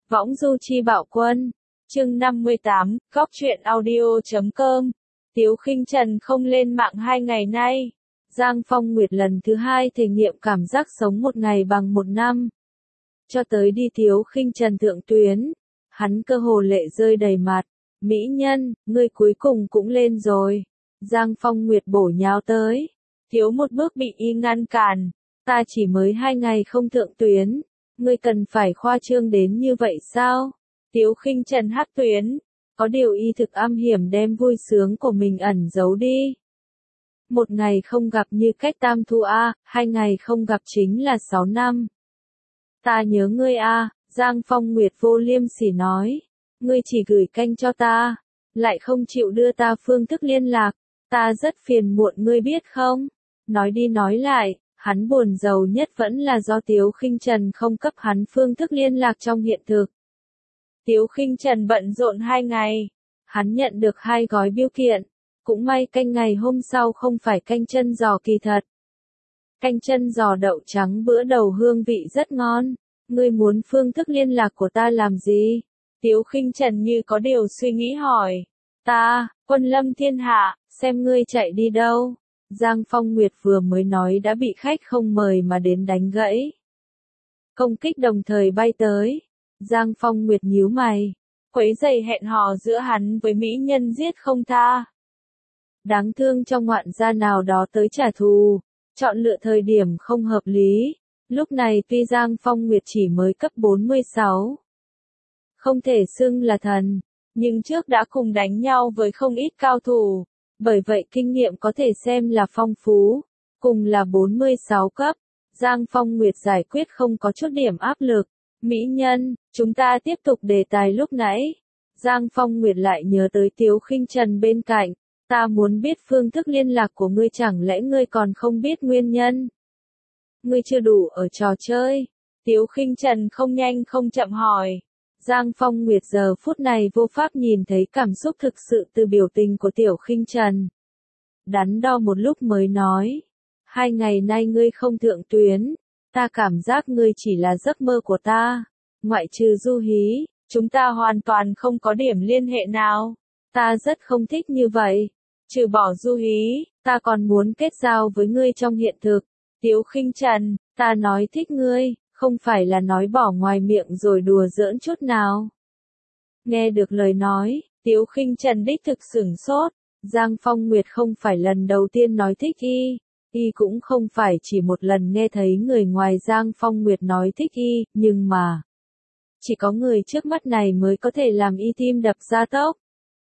Võng du chi bạo quân. Chương 58, góc truyện audio.com. Tiếu Khinh Trần không lên mạng 2 ngày nay. Giang Phong Nguyệt lần thứ 2 thể nghiệm cảm giác sống một ngày bằng một năm. Cho tới đi Tiếu Khinh Trần thượng tuyến, hắn cơ hồ lệ rơi đầy mặt. Mỹ nhân, ngươi cuối cùng cũng lên rồi. Giang Phong Nguyệt bổ nhào tới. Thiếu một bước bị y ngăn cản. Ta chỉ mới 2 ngày không thượng tuyến. Ngươi cần phải khoa trương đến như vậy sao? Tiếu Khinh Trần hắc tuyến. Có điều y thực am hiểm đem vui sướng của mình ẩn giấu đi. Một ngày không gặp như cách tam thu a, 2 ngày không gặp chính là 6 năm. Ta nhớ ngươi a, Giang Phong Nguyệt vô liêm sỉ nói. Ngươi chỉ gửi canh cho ta, lại không chịu đưa ta phương thức liên lạc. Ta rất phiền muộn ngươi biết không? Nói đi nói lại, hắn buồn rầu nhất vẫn là do Tiếu Khinh Trần không cấp hắn phương thức liên lạc trong hiện thực. Tiếu Khinh Trần bận rộn 2 ngày, hắn nhận được 2 gói bưu kiện, cũng may canh ngày hôm sau không phải canh chân giò kỳ thật. Canh chân giò đậu trắng bữa đầu hương vị rất ngon, ngươi muốn phương thức liên lạc của ta làm gì? Tiếu Khinh Trần như có điều suy nghĩ hỏi. Ta, Quân Lâm Thiên Hạ, xem ngươi chạy đi đâu. Giang Phong Nguyệt vừa mới nói đã bị khách không mời mà đến đánh gãy. Công kích đồng thời bay tới. Giang Phong Nguyệt nhíu mày. Quấy rầy hẹn hò giữa hắn với mỹ nhân giết không tha. Đáng thương trong ngoạn gia nào đó tới trả thù. Chọn lựa thời điểm không hợp lý. Lúc này tuy Giang Phong Nguyệt chỉ mới cấp 46. Không thể xưng là thần. Nhưng trước đã cùng đánh nhau với không ít cao thủ. Bởi vậy kinh nghiệm có thể xem là phong phú. Cùng là 46 cấp. Giang Phong Nguyệt giải quyết không có chút điểm áp lực. Mỹ nhân, chúng ta tiếp tục đề tài lúc nãy. Giang Phong Nguyệt lại nhớ tới Tiếu Khinh Trần bên cạnh. Ta muốn biết phương thức liên lạc của ngươi, chẳng lẽ ngươi còn không biết nguyên nhân? Ngươi chưa đủ ở trò chơi. Tiếu Khinh Trần không nhanh không chậm hỏi. Giang Phong Nguyệt giờ phút này vô pháp nhìn thấy cảm xúc thực sự từ biểu tình của Tiểu Khinh Trần. Đắn đo một lúc mới nói. 2 ngày nay ngươi không thượng tuyến. Ta cảm giác ngươi chỉ là giấc mơ của ta. Ngoại trừ Du Hí, chúng ta hoàn toàn không có điểm liên hệ nào. Ta rất không thích như vậy. Trừ bỏ Du Hí, ta còn muốn kết giao với ngươi trong hiện thực. Tiếu Khinh Trần, ta nói thích ngươi, không phải là nói bỏ ngoài miệng rồi đùa giỡn chút nào. Nghe được lời nói, Tiếu Khinh Trần đích thực sửng sốt. Giang Phong Nguyệt không phải lần đầu tiên nói thích y cũng không phải chỉ một lần nghe thấy người ngoài Giang Phong Nguyệt nói thích y, nhưng mà chỉ có người trước mắt này mới có thể làm y tim đập ra tốc.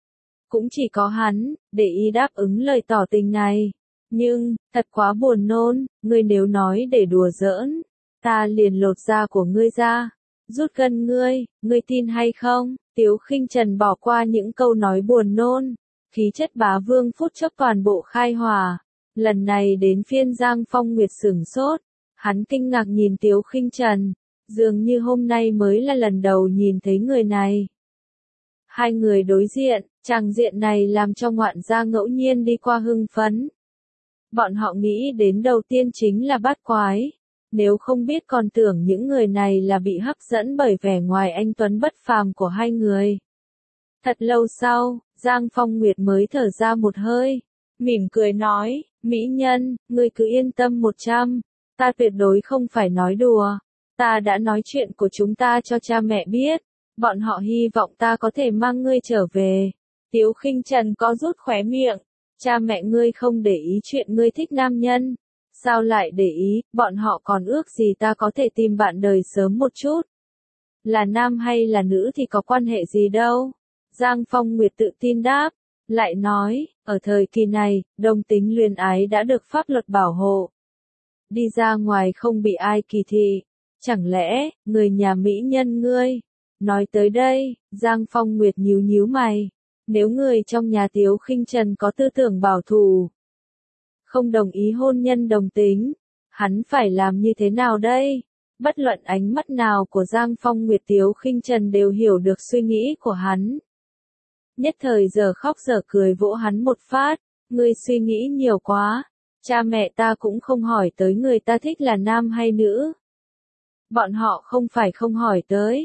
Cũng chỉ có hắn, để y đáp ứng lời tỏ tình này. Nhưng, thật quá buồn nôn, ngươi nếu nói để đùa giỡn, ta liền lột da của ngươi ra, rút gân ngươi tin hay không? Tiếu Khinh Trần bỏ qua những câu nói buồn nôn, khí chất bá vương phút chốc toàn bộ khai hỏa. Lần này đến phiên Giang Phong Nguyệt sửng sốt, hắn kinh ngạc nhìn Tiếu Khinh Trần, dường như hôm nay mới là lần đầu nhìn thấy người này. 2 người đối diện, tràng diện này làm cho ngoạn gia ngẫu nhiên đi qua hưng phấn. Bọn họ nghĩ đến đầu tiên chính là bát quái, nếu không biết còn tưởng những người này là bị hấp dẫn bởi vẻ ngoài anh tuấn bất phàm của 2 người. Thật lâu sau, Giang Phong Nguyệt mới thở ra một hơi, mỉm cười nói, mỹ nhân, ngươi cứ yên tâm 100, ta tuyệt đối không phải nói đùa, ta đã nói chuyện của chúng ta cho cha mẹ biết, bọn họ hy vọng ta có thể mang ngươi trở về. Tiếu Khinh Trần có rút khóe miệng, cha mẹ ngươi không để ý chuyện ngươi thích nam nhân, sao lại để ý, bọn họ còn ước gì ta có thể tìm bạn đời sớm một chút. Là nam hay là nữ thì có quan hệ gì đâu. Giang Phong Nguyệt tự tin đáp, lại nói, ở thời kỳ này, đồng tính luyến ái đã được pháp luật bảo hộ. Đi ra ngoài không bị ai kỳ thị, chẳng lẽ, người nhà mỹ nhân ngươi. Nói tới đây, Giang Phong Nguyệt nhíu nhíu mày, nếu người trong nhà Tiếu Khinh Trần có tư tưởng bảo thủ, không đồng ý hôn nhân đồng tính, hắn phải làm như thế nào đây? Bất luận ánh mắt nào của Giang Phong Nguyệt, Tiếu Khinh Trần đều hiểu được suy nghĩ của hắn. Nhất thời giờ khóc giờ cười vỗ hắn một phát, ngươi suy nghĩ nhiều quá, cha mẹ ta cũng không hỏi tới người ta thích là nam hay nữ. Bọn họ không phải không hỏi tới,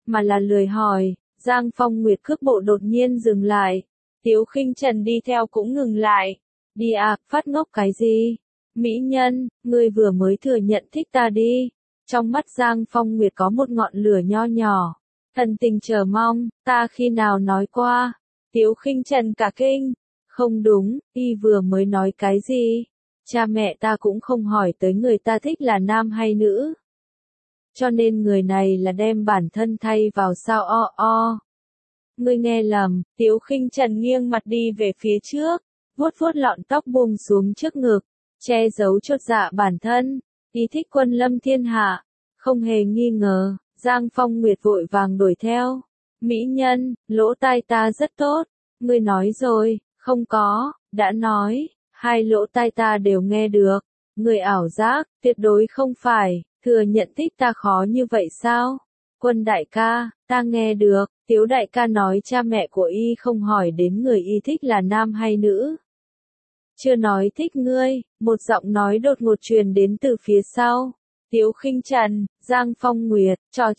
mà là lười hỏi. Giang Phong Nguyệt cước bộ đột nhiên dừng lại. Tiếu Khinh Trần đi theo cũng ngừng lại. Đi à, phát ngốc cái gì? Mỹ nhân, ngươi vừa mới thừa nhận thích ta đi. Trong mắt Giang Phong Nguyệt có một ngọn lửa nho nhỏ. Thần tình chờ mong, ta khi nào nói qua? Tiếu Khinh Trần cả kinh. Không đúng, y vừa mới nói cái gì? Cha mẹ ta cũng không hỏi tới người ta thích là nam hay nữ. Cho nên người này là đem bản thân thay vào sao o. Ngươi nghe lầm, Tiếu Khinh Trần nghiêng mặt đi về phía trước, vuốt vuốt lọn tóc buông xuống trước ngực, che giấu chột dạ bản thân, y thích Quân Lâm thiên hạ, không hề nghi ngờ. Giang Phong Nguyệt vội vàng đuổi theo. Mỹ nhân, lỗ tai ta rất tốt, ngươi nói rồi, không có, đã nói, hai lỗ tai ta đều nghe được, ngươi ảo giác, tuyệt đối không phải, thừa nhận thích ta khó như vậy sao? Quân đại ca, ta nghe được, Tiếu đại ca nói cha mẹ của y không hỏi đến người y thích là nam hay nữ. Chưa nói thích ngươi, một giọng nói đột ngột truyền đến từ phía sau. Tiếu Khinh Trần, Giang Phong Nguyệt,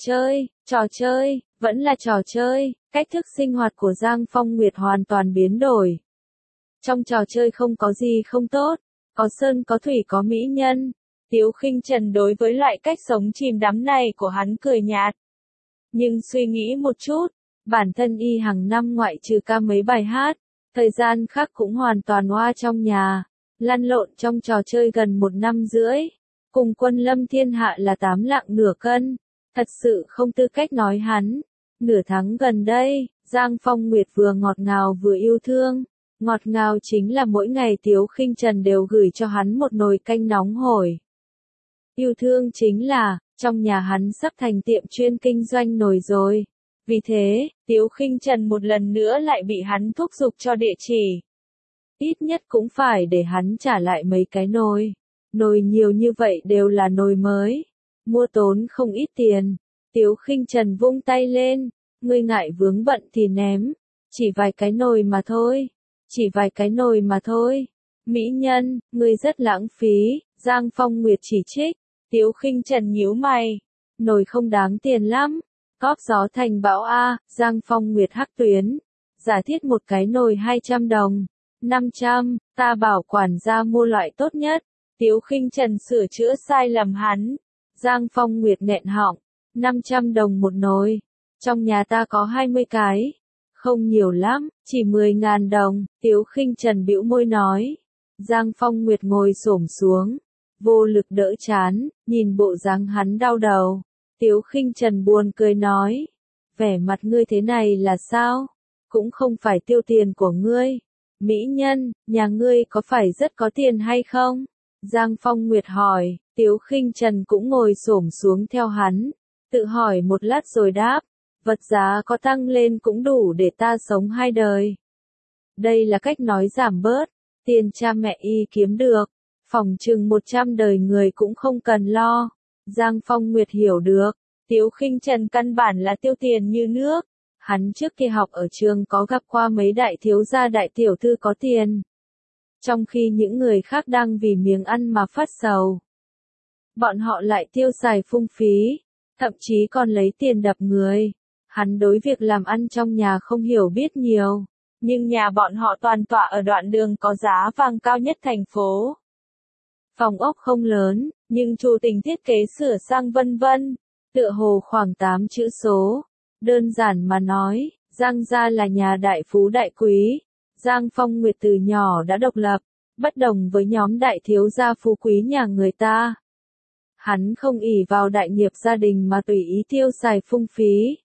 trò chơi, vẫn là trò chơi, cách thức sinh hoạt của Giang Phong Nguyệt hoàn toàn biến đổi. Trong trò chơi không có gì không tốt, có sơn có thủy có mỹ nhân. Tiếu Khinh Trần đối với loại cách sống chìm đắm này của hắn cười nhạt. Nhưng suy nghĩ một chút, bản thân y hàng năm ngoại trừ ca mấy bài hát, thời gian khác cũng hoàn toàn hoa trong nhà, lăn lộn trong trò chơi gần 1 năm rưỡi. Cùng Quân Lâm thiên hạ là 8 lạng nửa cân, thật sự không tư cách nói hắn. Nửa tháng gần đây, Giang Phong Nguyệt vừa ngọt ngào vừa yêu thương. Ngọt ngào chính là mỗi ngày Tiếu Khinh Trần đều gửi cho hắn một nồi canh nóng hổi. Yêu thương chính là, trong nhà hắn sắp thành tiệm chuyên kinh doanh nồi rồi. Vì thế, Tiếu Khinh Trần một lần nữa lại bị hắn thúc giục cho địa chỉ. Ít nhất cũng phải để hắn trả lại mấy cái nồi. Nồi nhiều như vậy đều là nồi mới. Mua tốn không ít tiền. Tiếu Khinh Trần vung tay lên. Ngươi ngại vướng bận thì ném. Chỉ vài cái nồi mà thôi. Mỹ nhân, ngươi rất lãng phí. Giang Phong Nguyệt chỉ trích. Tiếu Khinh Trần nhíu mày. Nồi không đáng tiền lắm. Cóp gió thành bão A. Giang Phong Nguyệt hắc tuyến. Giả thiết một cái nồi 200 đồng. 500, ta bảo quản gia mua loại tốt nhất. Tiếu Khinh Trần sửa chữa sai lầm hắn. Giang Phong Nguyệt nghẹn họng. 500 đồng một nồi. Trong nhà ta có 20 cái. Không nhiều lắm, chỉ 10.000 đồng. Tiếu Khinh Trần bĩu môi nói. Giang Phong Nguyệt ngồi xổm xuống. Vô lực đỡ chán, nhìn bộ dáng hắn đau đầu. Tiếu Khinh Trần buồn cười nói. Vẻ mặt ngươi thế này là sao? Cũng không phải tiêu tiền của ngươi. Mỹ nhân, nhà ngươi có phải rất có tiền hay không? Giang Phong Nguyệt hỏi. Tiếu Khinh Trần cũng ngồi xổm xuống theo hắn. Tự hỏi một lát rồi đáp. Vật giá có tăng lên cũng đủ để ta sống 2 đời. Đây là cách nói giảm bớt. Tiền cha mẹ y kiếm được. Phỏng chừng 100 đời người cũng không cần lo. Giang Phong Nguyệt hiểu được. Tiếu Khinh Trần căn bản là tiêu tiền như nước. Hắn trước khi học ở trường có gặp qua mấy đại thiếu gia đại tiểu thư có tiền. Trong khi những người khác đang vì miếng ăn mà phát sầu. Bọn họ lại tiêu xài phung phí. Thậm chí còn lấy tiền đập người. Hắn đối việc làm ăn trong nhà không hiểu biết nhiều. Nhưng nhà bọn họ toàn tọa ở đoạn đường có giá vàng cao nhất thành phố. Phòng ốc không lớn, nhưng chủ tình thiết kế sửa sang vân vân. Tựa hồ khoảng 8 chữ số. Đơn giản mà nói, Giang gia là nhà đại phú đại quý. Giang Phong Nguyệt từ nhỏ đã độc lập, bất đồng với nhóm đại thiếu gia phú quý nhà người ta. Hắn không ỷ vào đại nghiệp gia đình mà tùy ý tiêu xài phung phí.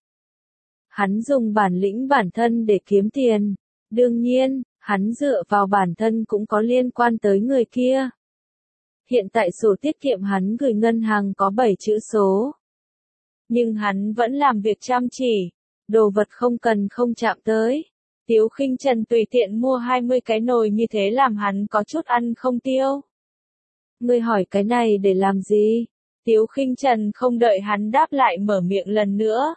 Hắn dùng bản lĩnh bản thân để kiếm tiền. Đương nhiên, hắn dựa vào bản thân cũng có liên quan tới người kia. Hiện tại sổ tiết kiệm hắn gửi ngân hàng có 7 chữ số. Nhưng hắn vẫn làm việc chăm chỉ. Đồ vật không cần không chạm tới. Tiếu Khinh Trần tùy tiện mua 20 cái nồi như thế làm hắn có chút ăn không tiêu. Ngươi hỏi cái này để làm gì? Tiếu Khinh Trần không đợi hắn đáp lại mở miệng lần nữa.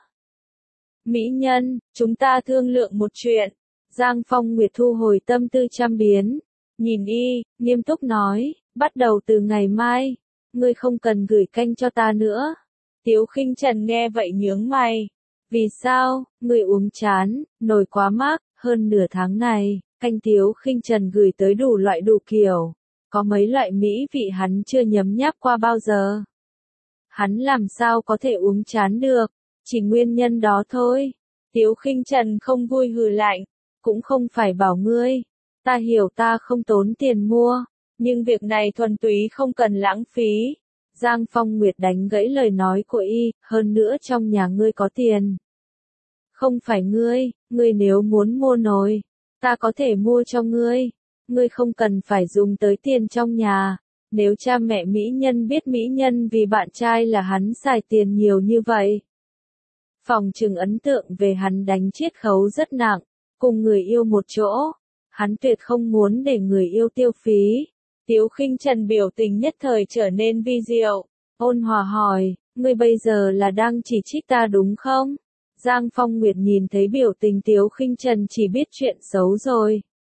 Mỹ nhân, chúng ta thương lượng một chuyện. Giang Phong Nguyệt thu hồi tâm tư trăm biến. Nhìn y, nghiêm túc nói, bắt đầu từ ngày mai, ngươi không cần gửi canh cho ta nữa. Tiếu Khinh Trần nghe vậy nhướng mày. Vì sao, người uống chán, nồi quá mắc, hơn nửa tháng này, canh Tiếu Khinh Trần gửi tới đủ loại đủ kiểu. Có mấy loại mỹ vị hắn chưa nhấm nháp qua bao giờ. Hắn làm sao có thể uống chán được, chỉ nguyên nhân đó thôi. Tiếu Khinh Trần không vui hừ lạnh, cũng không phải bảo ngươi. Ta hiểu ta không tốn tiền mua, nhưng việc này thuần túy không cần lãng phí. Giang Phong Nguyệt đánh gãy lời nói của y, hơn nữa trong nhà ngươi có tiền. Không phải ngươi nếu muốn mua nồi, ta có thể mua cho ngươi. Ngươi không cần phải dùng tới tiền trong nhà. Nếu cha mẹ mỹ nhân biết mỹ nhân vì bạn trai là hắn xài tiền nhiều như vậy. Phòng trừng ấn tượng về hắn đánh chiết khấu rất nặng, cùng người yêu một chỗ. Hắn tuyệt không muốn để người yêu tiêu phí. Tiếu Khinh Trần biểu tình nhất thời trở nên vi diệu. Ôn hòa hỏi, ngươi bây giờ là đang chỉ trích ta đúng không? Giang Phong Nguyệt nhìn thấy biểu tình Tiếu Khinh Trần chỉ biết chuyện xấu rồi.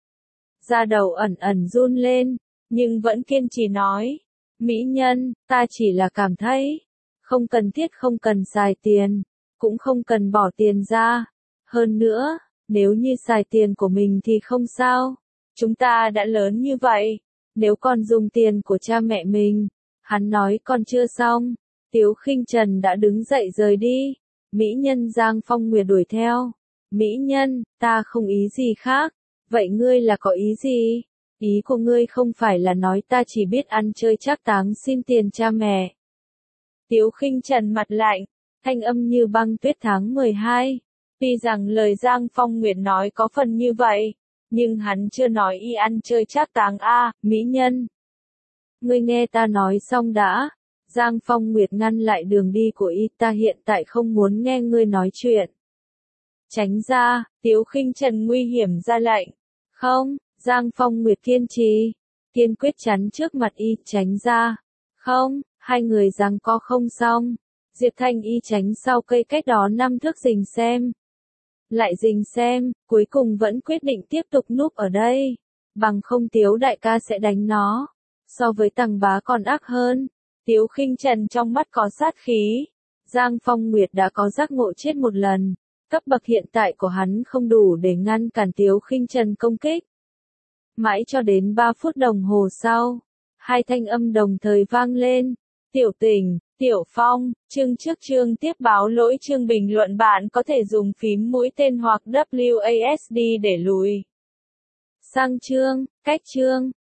Da đầu ẩn ẩn run lên, nhưng vẫn kiên trì nói. Mỹ nhân, ta chỉ là cảm thấy, không cần thiết không cần xài tiền, cũng không cần bỏ tiền ra. Hơn nữa, nếu như xài tiền của mình thì không sao. Chúng ta đã lớn như vậy, nếu còn dùng tiền của cha mẹ mình. Hắn nói còn chưa xong, Tiếu Khinh Trần đã đứng dậy rời đi. Mỹ nhân Giang Phong Nguyệt đuổi theo. Mỹ nhân, ta không ý gì khác. Vậy ngươi là có ý gì? Ý của ngươi không phải là nói ta chỉ biết ăn chơi trác táng xin tiền cha mẹ. Tiếu Khinh Trần mặt lạnh, thanh âm như băng tuyết tháng 12. Tuy rằng lời Giang Phong Nguyệt nói có phần như vậy, nhưng hắn chưa nói y ăn chơi trác táng a, mỹ nhân. Ngươi nghe ta nói xong đã. Giang Phong Nguyệt ngăn lại đường đi của y, ta hiện tại không muốn nghe ngươi nói chuyện. Tránh ra, Tiếu Khinh Trần nguy hiểm ra lệnh. Không, Giang Phong Nguyệt kiên trì, kiên quyết chắn trước mặt y, tránh ra. Không, hai người giằng co không xong. Diệp Thanh y tránh sau cây cách đó 5 thước rình xem. Lại rình xem, cuối cùng vẫn quyết định tiếp tục núp ở đây. Bằng không Tiếu đại ca sẽ đánh nó. So với Tằng Bá còn ác hơn. Tiếu Khinh Trần trong mắt có sát khí. Giang Phong Nguyệt đã có giác ngộ chết một lần. Cấp bậc hiện tại của hắn không đủ để ngăn cản Tiếu Khinh Trần công kích. Mãi cho đến 3 phút đồng hồ sau, hai thanh âm đồng thời vang lên. Tiểu Tình, Tiểu Phong, chương trước chương tiếp báo lỗi chương bình luận bạn có thể dùng phím mũi tên hoặc WASD để lùi sang chương, cách chương.